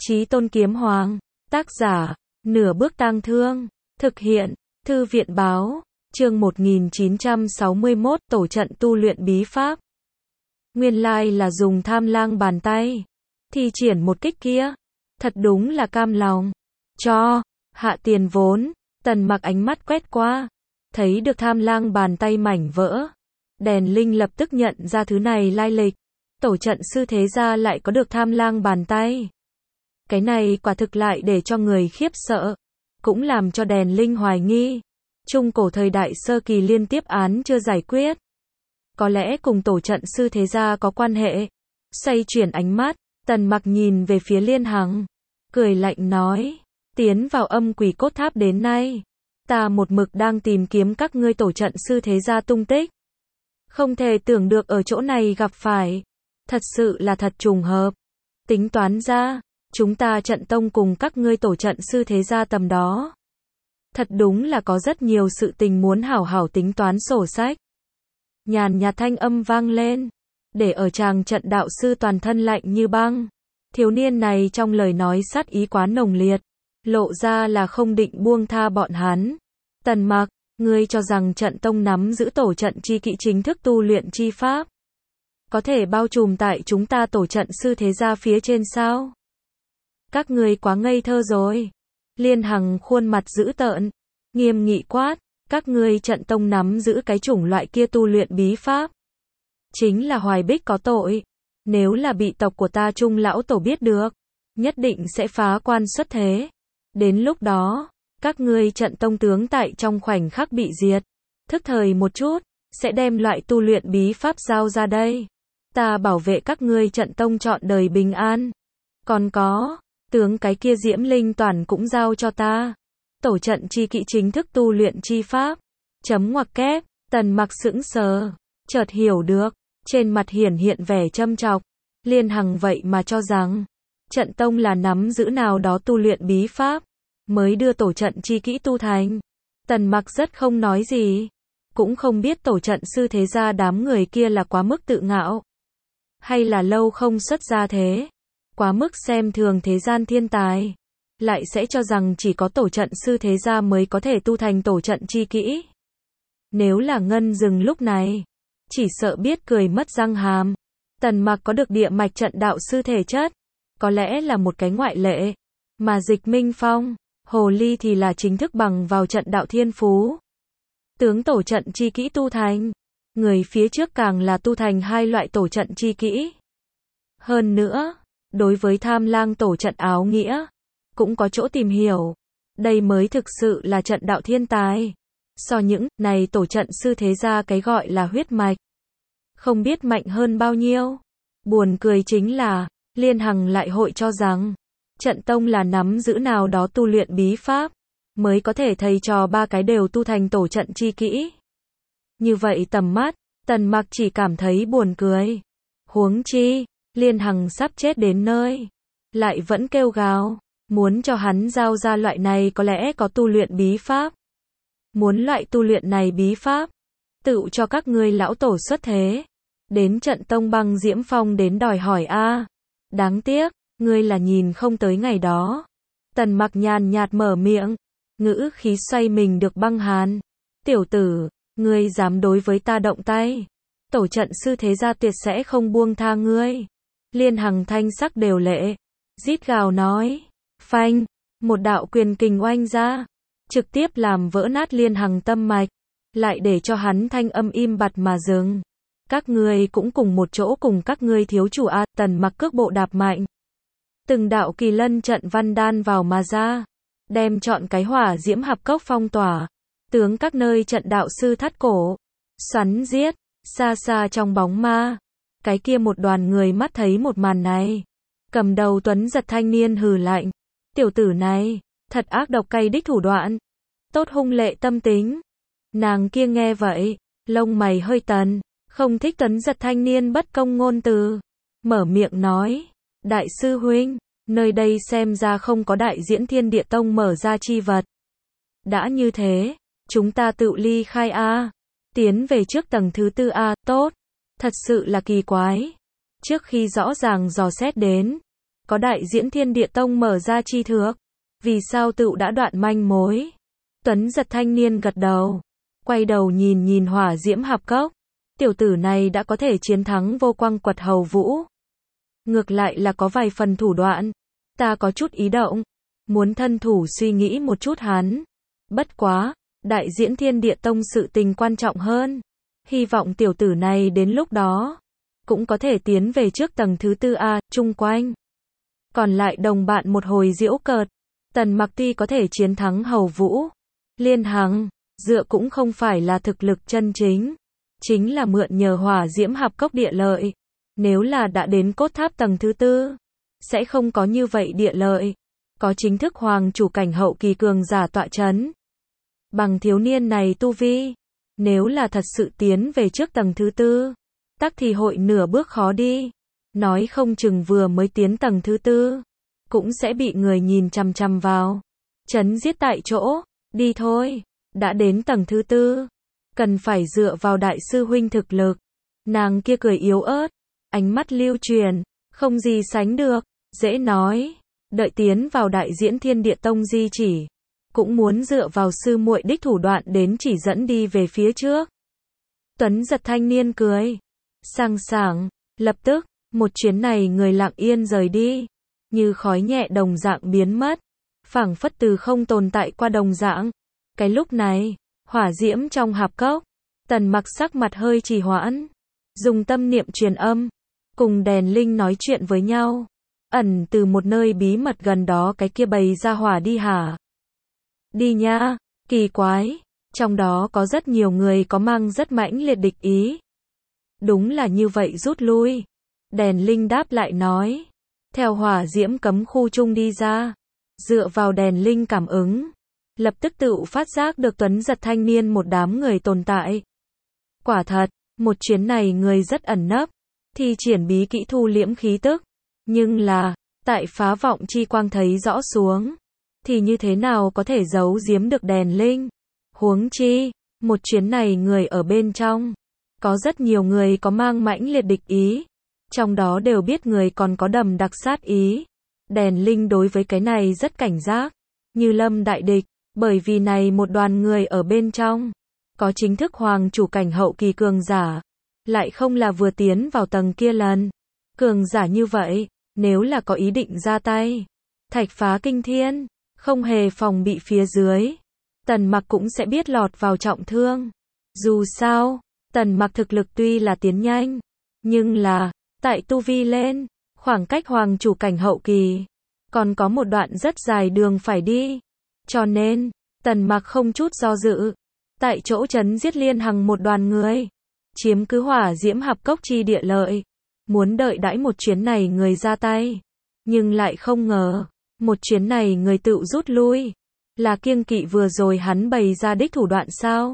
Chí Tôn Kiếm Hoàng. Tác giả, Nửa Bước Tang Thương. Thực hiện, Thư viện Báo. Chương 1961, Tổ trận tu luyện bí pháp. Nguyên lai là dùng Tham Lang bàn tay thi triển một kích kia. Thật đúng là cam lòng. Cho, hạ tiền vốn. Tần Mặc ánh mắt quét qua. Thấy được Tham Lang bàn tay mảnh vỡ. Đèn Linh lập tức nhận ra thứ này lai lịch. Tổ trận sư thế gia lại có được Tham Lang bàn tay. Cái này quả thực lại để cho người khiếp sợ. Cũng làm cho Đèn Linh hoài nghi. Trung cổ thời đại sơ kỳ liên tiếp án chưa giải quyết. Có lẽ cùng tổ trận sư thế gia có quan hệ. Xoay chuyển ánh mắt, Tần Mặc nhìn về phía Liên Hằng. Cười lạnh nói. Tiến vào âm quỷ cốt tháp đến nay. Ta một mực đang tìm kiếm các ngươi tổ trận sư thế gia tung tích. Không thể tưởng được ở chỗ này gặp phải. Thật sự là thật trùng hợp. Tính toán ra, chúng ta trận tông cùng các ngươi tổ trận sư thế gia tầm đó. Thật đúng là có rất nhiều sự tình muốn hảo hảo tính toán sổ sách. Nhàn nhạt thanh âm vang lên. Để ở chàng trận đạo sư toàn thân lạnh như băng. Thiếu niên này trong lời nói sát ý quá nồng liệt. Lộ ra là không định buông tha bọn hắn. Tần Mặc, ngươi cho rằng trận tông nắm giữ tổ trận chi kỹ chính thức tu luyện chi pháp. Có thể bao trùm tại chúng ta tổ trận sư thế gia phía trên sao? Các ngươi quá ngây thơ rồi. Liên Hằng khuôn mặt dữ tợn. Nghiêm nghị quát. Các ngươi trận tông nắm giữ cái chủng loại kia tu luyện bí pháp. Chính là Hoài Bích có tội. Nếu là bị tộc của ta Trung lão tổ biết được. Nhất định sẽ phá quan xuất thế. Đến lúc đó, các ngươi trận tông tướng tại trong khoảnh khắc bị diệt. Thức thời một chút, sẽ đem loại tu luyện bí pháp giao ra đây. Ta bảo vệ các ngươi trận tông trọn đời bình an. Còn có, tướng cái kia Diễm Linh Toàn cũng giao cho ta. Tổ trận chi kỹ chính thức tu luyện chi pháp. Chấm ngoặc kép, Tần Mặc sững sờ, chợt hiểu được, trên mặt hiển hiện vẻ châm chọc. Liên Hằng vậy mà cho rằng, trận tông là nắm giữ nào đó tu luyện bí pháp, mới đưa tổ trận chi kỹ tu thành. Tần Mặc rất không nói gì, cũng không biết tổ trận sư thế gia đám người kia là quá mức tự ngạo, hay là lâu không xuất gia thế, quá mức xem thường thế gian thiên tài, lại sẽ cho rằng chỉ có tổ trận sư thế gia mới có thể tu thành tổ trận chi kỹ. Nếu là Ngân Dừng lúc này, chỉ sợ biết cười mất răng hàm. Tần Mặc có được địa mạch trận đạo sư thể chất, có lẽ là một cái ngoại lệ, mà Dịch Minh Phong, Hồ Ly thì là chính thức bằng vào trận đạo thiên phú. Tướng tổ trận chi kỹ tu thành, người phía trước càng là tu thành hai loại tổ trận chi kỹ. Hơn nữa, đối với Tham Lang tổ trận áo nghĩa, cũng có chỗ tìm hiểu. Đây mới thực sự là trận đạo thiên tài. So những này tổ trận sư thế gia cái gọi là huyết mạch, không biết mạnh hơn bao nhiêu. Buồn cười chính là, Liên Hằng lại hội cho rằng, trận tông là nắm giữ nào đó tu luyện bí pháp, mới có thể thầy trò ba cái đều tu thành tổ trận chi kỹ. Như vậy tầm mắt, Tần Mặc chỉ cảm thấy buồn cười. Huống chi, Liên Hằng sắp chết đến nơi, lại vẫn kêu gào, muốn cho hắn giao ra loại này có lẽ có tu luyện bí pháp. Muốn loại tu luyện này bí pháp, tự cho các ngươi lão tổ xuất thế. Đến trận tông băng Diễm Phong đến đòi hỏi a. Đáng tiếc, ngươi là nhìn không tới ngày đó. Tần Mặc nhàn nhạt mở miệng, ngữ khí xoay mình được băng hàn. Tiểu tử, ngươi dám đối với ta động tay, tổ trận sư thế gia tuyệt sẽ không buông tha ngươi. Liên Hằng thanh sắc đều lệ, rít gào nói. Phanh, một đạo quyền kình oanh ra, trực tiếp làm vỡ nát Liên Hằng tâm mạch, lại để cho hắn thanh âm im bặt mà dừng. Các ngươi cũng cùng một chỗ cùng các ngươi thiếu chủ a. Tần Mặc cước bộ đạp mạnh, từng đạo kỳ lân trận văn đan vào mà ra, đem trọn cái hỏa diễm hạp cốc phong tỏa, tướng các nơi trận đạo sư thắt cổ, xoắn giết. Xa xa trong bóng ma, cái kia một đoàn người mắt thấy một màn này, cầm đầu tuấn giật thanh niên hừ lạnh. Tiểu tử này, thật ác độc cay đích thủ đoạn, tốt hung lệ tâm tính. Nàng kia nghe vậy, lông mày hơi tần, không thích tuấn giật thanh niên bất công ngôn từ, mở miệng nói. Đại sư huynh, nơi đây xem ra không có đại diễn Thiên Địa Tông mở ra chi vật. Đã như thế, chúng ta tự ly khai a. Tiến về trước tầng thứ tư a. Tốt, thật sự là kỳ quái. Trước khi rõ ràng dò xét đến, có đại diễn Thiên Địa Tông mở ra chi thước. Vì sao tựu đã đoạn manh mối? Tuấn Giật thanh niên gật đầu. Quay đầu nhìn nhìn hỏa diễm hạp cốc. Tiểu tử này đã có thể chiến thắng vô quang quật hầu vũ. Ngược lại là có vài phần thủ đoạn. Ta có chút ý động. Muốn thân thủ suy nghĩ một chút hắn. Bất quá, đại diễn Thiên Địa Tông sự tình quan trọng hơn. Hy vọng tiểu tử này đến lúc đó cũng có thể tiến về trước tầng thứ tư A, chung quanh. Còn lại đồng bạn một hồi giễu cợt. Tần Mặc tuy có thể chiến thắng hầu vũ, Liên Hằng, dựa cũng không phải là thực lực chân chính. Chính là mượn nhờ hỏa diễm hạp cốc địa lợi. Nếu là đã đến cốt tháp tầng thứ tư, sẽ không có như vậy địa lợi. Có chính thức hoàng chủ cảnh hậu kỳ cường giả tọa chấn. Bằng thiếu niên này tu vi, nếu là thật sự tiến về trước tầng thứ tư, tắc thì hội nửa bước khó đi. Nói không chừng vừa mới tiến tầng thứ tư, cũng sẽ bị người nhìn chằm chằm vào. Chấn giết tại chỗ, đi thôi, đã đến tầng thứ tư. Cần phải dựa vào đại sư huynh thực lực. Nàng kia cười yếu ớt, ánh mắt lưu truyền, không gì sánh được, dễ nói. Đợi tiến vào đại diễn Thiên Địa Tông di chỉ, cũng muốn dựa vào sư muội đích thủ đoạn đến chỉ dẫn đi về phía trước. Tuấn Giật thanh niên cười, sang sảng, lập tức, một chuyến này người lặng yên rời đi, như khói nhẹ đồng dạng biến mất, phảng phất từ không tồn tại qua đồng dạng. Cái lúc này, hỏa diễm trong hạp cốc, Tần Mặc sắc mặt hơi trì hoãn, dùng tâm niệm truyền âm, cùng đèn linh nói chuyện với nhau. Ẩn từ một nơi bí mật gần đó cái kia bày ra hỏa đi hả? Đi nha, kỳ quái, trong đó có rất nhiều người có mang rất mãnh liệt địch ý. Đúng là như vậy rút lui. Đèn linh đáp lại nói, theo hỏa diễm cấm khu chung đi ra, dựa vào đèn linh cảm ứng, lập tức tự phát giác được Tuấn Giật thanh niên một đám người tồn tại. Quả thật, một chuyến này người rất ẩn nấp, thi triển bí kỹ thu liễm khí tức, nhưng là, tại phá vọng chi quang thấy rõ xuống, thì như thế nào có thể giấu giếm được đèn linh. Huống chi, một chuyến này người ở bên trong, có rất nhiều người có mang mãnh liệt địch ý, trong đó đều biết người còn có đầm đặc sát ý. Đèn linh đối với cái này rất cảnh giác, như lâm đại địch, bởi vì này một đoàn người ở bên trong, có chính thức hoàng chủ cảnh hậu kỳ cường giả, lại không là vừa tiến vào tầng kia lần. Cường giả như vậy, nếu là có ý định ra tay, thạch phá kinh thiên, không hề phòng bị phía dưới, Tần Mặc cũng sẽ biết lọt vào trọng thương. Dù sao, Tần Mặc thực lực tuy là tiến nhanh, nhưng là, tại tu vi lên, khoảng cách hoàng chủ cảnh hậu kỳ, còn có một đoạn rất dài đường phải đi. Cho nên, Tần Mặc không chút do dự, tại chỗ chấn giết Liên Hằng một đoàn người, chiếm cứ hỏa diễm hạp cốc chi địa lợi, muốn đợi đãi một chuyến này người ra tay, nhưng lại không ngờ, một chuyến này người tự rút lui, là kiêng kỵ vừa rồi hắn bày ra đích thủ đoạn sao?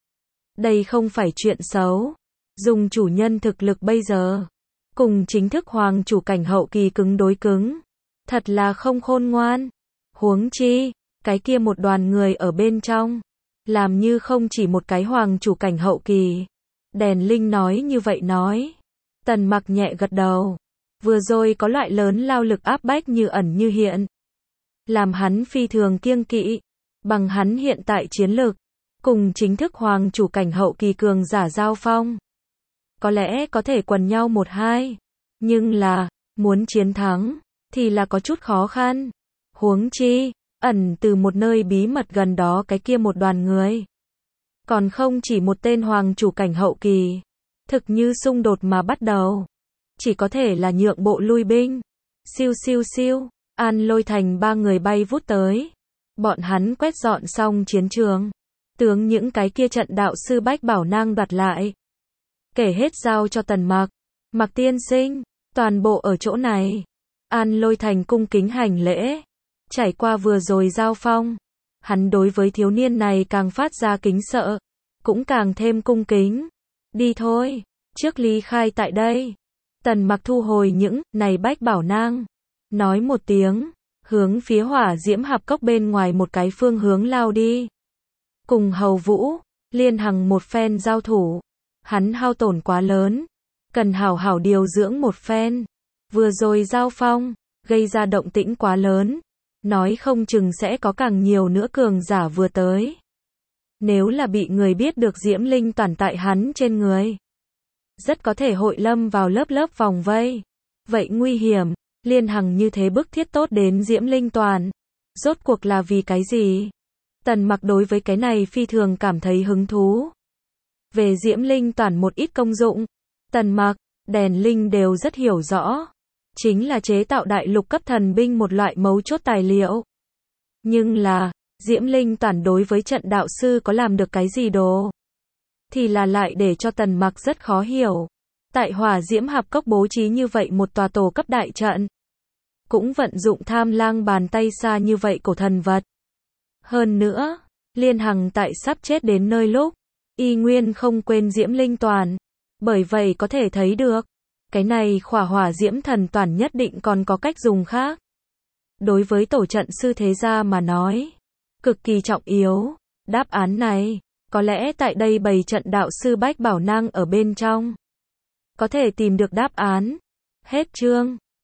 Đây không phải chuyện xấu, dùng chủ nhân thực lực bây giờ, cùng chính thức hoàng chủ cảnh hậu kỳ cứng đối cứng, thật là không khôn ngoan. Huống chi, cái kia một đoàn người ở bên trong, làm như không chỉ một cái hoàng chủ cảnh hậu kỳ. Đèn linh nói như vậy nói. Tần Mặc nhẹ gật đầu. Vừa rồi có loại lớn lao lực áp bách như ẩn như hiện, làm hắn phi thường kiêng kỵ. Bằng hắn hiện tại chiến lực, cùng chính thức hoàng chủ cảnh hậu kỳ cường giả giao phong, có lẽ có thể quần nhau một hai, nhưng là, muốn chiến thắng, thì là có chút khó khăn. Huống chi, ẩn từ một nơi bí mật gần đó cái kia một đoàn người, còn không chỉ một tên hoàng chủ cảnh hậu kỳ, thực như xung đột mà bắt đầu, chỉ có thể là nhượng bộ lui binh. Siêu siêu siêu, An Lôi Thành ba người bay vút tới. Bọn hắn quét dọn xong chiến trường, tướng những cái kia trận đạo sư Bách Bảo Nang đoạt lại, kể hết giao cho Tần Mặc. Mặc tiên sinh, toàn bộ ở chỗ này. An Lôi Thành cung kính hành lễ. Trải qua vừa rồi giao phong, hắn đối với thiếu niên này càng phát ra kính sợ, cũng càng thêm cung kính. Đi thôi, trước ly khai tại đây. Tần Mặc thu hồi những này Bách Bảo Nang, nói một tiếng, hướng phía hỏa diễm hạp cốc bên ngoài một cái phương hướng lao đi. Cùng hầu vũ, Liên Hằng một phen giao thủ, hắn hao tổn quá lớn, cần hảo hảo điều dưỡng một phen. Vừa rồi giao phong, gây ra động tĩnh quá lớn. Nói không chừng sẽ có càng nhiều nữa cường giả vừa tới. Nếu là bị người biết được diễm linh toàn tại hắn trên người, rất có thể hội lâm vào lớp lớp vòng vây. Vậy nguy hiểm, Liên Hằng như thế bức thiết tốt đến diễm linh toàn. Rốt cuộc là vì cái gì? Tần Mặc đối với cái này phi thường cảm thấy hứng thú. Về diễm linh toàn một ít công dụng, Tần Mặc, đèn linh đều rất hiểu rõ. Chính là chế tạo đại lục cấp thần binh một loại mấu chốt tài liệu. Nhưng là, diễm linh toàn đối với trận đạo sư có làm được cái gì đồ? Thì là lại để cho Tần Mặc rất khó hiểu. Tại Hỏa Diễm Hạp Cốc bố trí như vậy một tòa tổ cấp đại trận. Cũng vận dụng Tham Lang bàn tay xa như vậy cổ thần vật. Hơn nữa, Liên Hằng tại sắp chết đến nơi lúc, y nguyên không quên diễm linh toàn. Bởi vậy có thể thấy được, cái này khỏa hỏa diễm thần toàn nhất định còn có cách dùng khác. Đối với tổ trận sư thế gia mà nói, cực kỳ trọng yếu. Đáp án này, có lẽ tại đây bày trận đạo sư Bách Bảo Năng ở bên trong có thể tìm được đáp án. Hết chương.